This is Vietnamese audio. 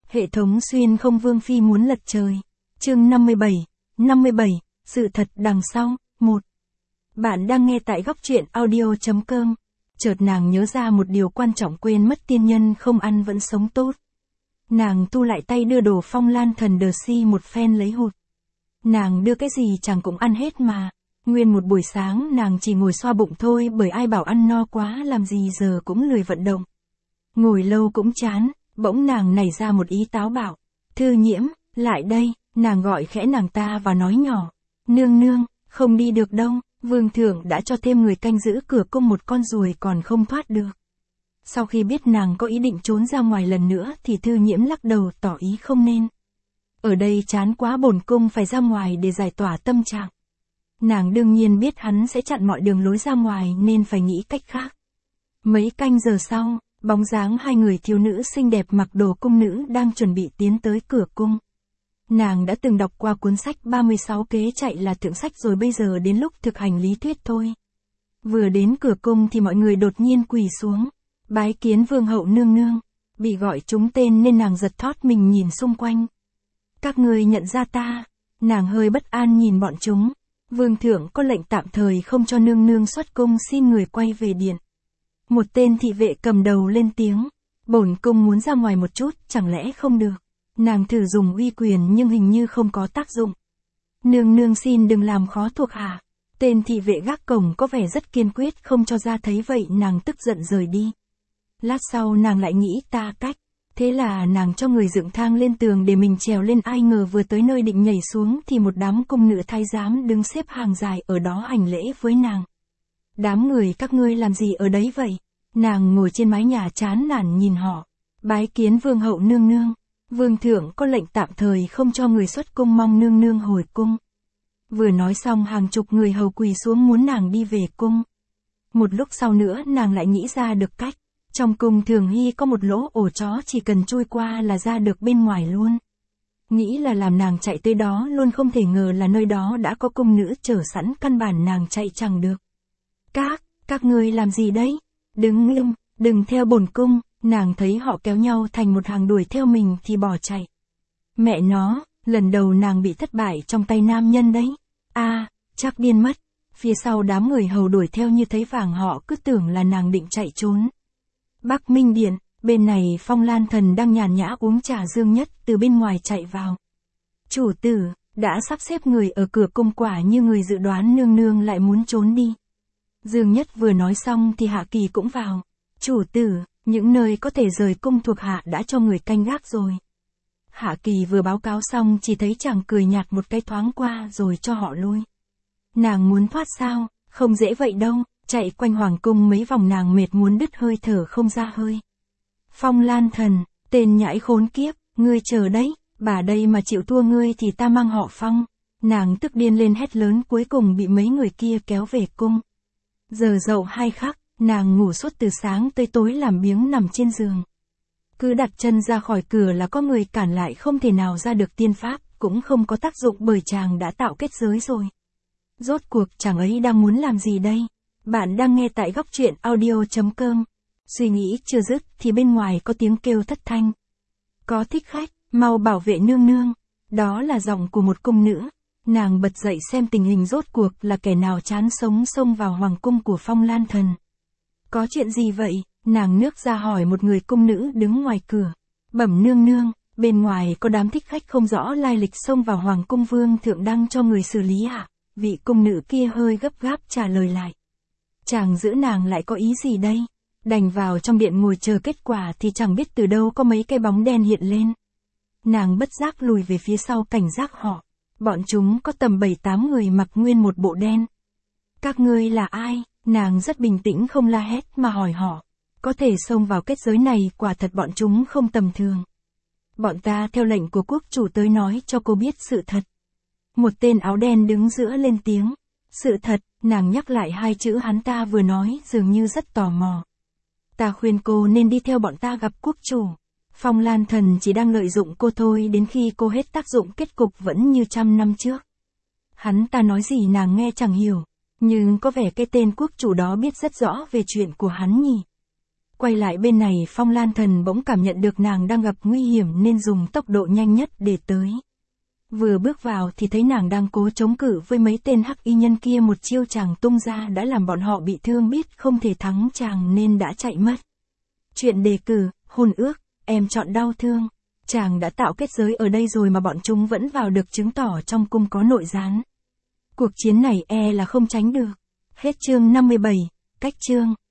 Hệ thống xuyên không Vương Phi muốn lật trời. Chương 57, sự thật đằng sau, 1. Bạn đang nghe tại góc truyện audio.com. Chợt nàng nhớ ra một điều quan trọng, quên mất tiên nhân không ăn vẫn sống tốt. Nàng thu lại tay đưa đồ Phong Lan Thần đờ si một phen lấy hụt. Nàng đưa cái gì chàng cũng ăn hết mà. Nguyên một buổi sáng nàng chỉ ngồi xoa bụng thôi, bởi ai bảo ăn no quá làm gì giờ cũng lười vận động. Ngồi lâu cũng chán, bỗng nàng nảy ra một ý táo bạo. Thư Nhiễm, lại đây, nàng gọi khẽ nàng ta và nói nhỏ. Nương nương, không đi được đâu, vương thượng đã cho thêm người canh giữ cửa cung, một con ruồi còn không thoát được. Sau khi biết nàng có ý định trốn ra ngoài lần nữa thì Thư Nhiễm lắc đầu tỏ ý không nên. Ở đây chán quá, bổn cung phải ra ngoài để giải tỏa tâm trạng. Nàng đương nhiên biết hắn sẽ chặn mọi đường lối ra ngoài nên phải nghĩ cách khác. Mấy canh giờ sau, bóng dáng hai người thiếu nữ xinh đẹp mặc đồ cung nữ đang chuẩn bị tiến tới cửa cung. Nàng đã từng đọc qua cuốn sách 36 kế chạy là thượng sách rồi, bây giờ đến lúc thực hành lý thuyết thôi. Vừa đến cửa cung thì mọi người đột nhiên quỳ xuống, bái kiến vương hậu nương nương. Bị gọi trúng tên nên nàng giật thót mình nhìn xung quanh. Các ngươi nhận ra ta? Nàng hơi bất an nhìn bọn chúng. Vương thượng có lệnh tạm thời không cho nương nương xuất cung, xin người quay về điện. Một tên thị vệ cầm đầu lên tiếng. Bổn cung muốn ra ngoài một chút, chẳng lẽ không được? Nàng thử dùng uy quyền nhưng hình như không có tác dụng. Nương nương xin đừng làm khó thuộc hạ. Tên thị vệ gác cổng có vẻ rất kiên quyết không cho ra, thấy vậy nàng tức giận rời đi. Lát sau nàng lại nghĩ ta cách. Thế là nàng cho người dựng thang lên tường để mình trèo lên, ai ngờ vừa tới nơi định nhảy xuống thì một đám cung nữ thái giám đứng xếp hàng dài ở đó hành lễ với nàng. Đám người các ngươi làm gì ở đấy vậy? Nàng ngồi trên mái nhà chán nản nhìn họ. Bái kiến vương hậu nương nương. Vương thượng có lệnh tạm thời không cho người xuất cung, mong nương nương hồi cung. Vừa nói xong hàng chục người hầu quỳ xuống muốn nàng đi về cung. Một lúc sau nữa nàng lại nghĩ ra được cách. Trong cung thường hy có một lỗ ổ chó, chỉ cần chui qua là ra được bên ngoài luôn. Nghĩ là làm nàng chạy tới đó luôn, không thể ngờ là nơi đó đã có cung nữ chờ sẵn, căn bản nàng chạy chẳng được. Các ngươi làm gì đấy? Đứng im, đừng theo bổn cung. Nàng thấy họ kéo nhau thành một hàng đuổi theo mình thì bỏ chạy. Mẹ nó, lần đầu nàng bị thất bại trong tay nam nhân đấy. Chắc điên mất. Phía sau đám người hầu đuổi theo như thấy vàng, họ cứ tưởng là nàng định chạy trốn. Bắc Minh Điện, bên này Phong Lan Thần đang nhàn nhã uống trà, Dương Nhất từ bên ngoài chạy vào. Chủ tử, đã sắp xếp người ở cửa cung, quả như người dự đoán, nương nương lại muốn trốn đi. Dương Nhất vừa nói xong thì Hạ Kỳ cũng vào. Chủ tử, những nơi có thể rời cung thuộc hạ đã cho người canh gác rồi. Hạ Kỳ vừa báo cáo xong chỉ thấy chàng cười nhạt một cái thoáng qua rồi cho họ lui. Nàng muốn thoát sao? Không dễ vậy đâu. Chạy quanh hoàng cung mấy vòng nàng mệt muốn đứt hơi, thở không ra hơi. Phong Lan Thần, tên nhãi khốn kiếp, ngươi chờ đấy, bà đây mà chịu thua ngươi thì ta mang họ Phong. Nàng tức điên lên hét lớn, cuối cùng bị mấy người kia kéo về cung. Giờ dậu 2 khắc, nàng ngủ suốt từ sáng tới tối, làm biếng nằm trên giường. Cứ đặt chân ra khỏi cửa là có người cản lại, không thể nào ra được, tiên pháp cũng không có tác dụng bởi chàng đã tạo kết giới rồi. Rốt cuộc chàng ấy đang muốn làm gì đây? Bạn đang nghe tại góc truyện audio.com. Suy nghĩ chưa dứt thì bên ngoài có tiếng kêu thất thanh. Có thích khách, mau bảo vệ nương nương. Đó là giọng của một cung nữ. Nàng bật dậy xem tình hình, rốt cuộc là kẻ nào chán sống xông vào hoàng cung của Phong Lan Thần. Có chuyện gì vậy? Nàng nước ra hỏi một người cung nữ đứng ngoài cửa. Bẩm nương nương, bên ngoài có đám thích khách không rõ lai lịch xông vào hoàng cung, vương thượng đang cho người xử lý ạ. Vị cung nữ kia hơi gấp gáp trả lời lại. Chàng giữ nàng lại có ý gì đây? Đành vào trong điện ngồi chờ kết quả thì chẳng biết từ đâu có mấy cái bóng đen hiện lên. Nàng bất giác lùi về phía sau cảnh giác họ. Bọn chúng có tầm 7-8 người mặc nguyên một bộ đen. Các ngươi là ai? Nàng rất bình tĩnh không la hét mà hỏi họ. Có thể xông vào kết giới này, quả thật bọn chúng không tầm thường. Bọn ta theo lệnh của quốc chủ tới nói cho cô biết sự thật. Một tên áo đen đứng giữa lên tiếng. Sự thật, nàng nhắc lại 2 chữ hắn ta vừa nói, dường như rất tò mò. Ta khuyên cô nên đi theo bọn ta gặp quốc chủ. Phong Lan Thần chỉ đang lợi dụng cô thôi, đến khi cô hết tác dụng kết cục vẫn như 100 năm trước. Hắn ta nói gì nàng nghe chẳng hiểu, nhưng có vẻ cái tên quốc chủ đó biết rất rõ về chuyện của hắn nhỉ. Quay lại bên này Phong Lan Thần bỗng cảm nhận được nàng đang gặp nguy hiểm nên dùng tốc độ nhanh nhất để tới. Vừa bước vào thì thấy nàng đang cố chống cự với mấy tên hắc y nhân kia, một chiêu chàng tung ra đã làm bọn họ bị thương, biết không thể thắng chàng nên đã chạy mất. Chuyện đề cử, hôn ước, em chọn đau thương. Chàng đã tạo kết giới ở đây rồi mà bọn chúng vẫn vào được, chứng tỏ trong cung có nội gián. Cuộc chiến này là không tránh được. Hết chương 57, cách chương.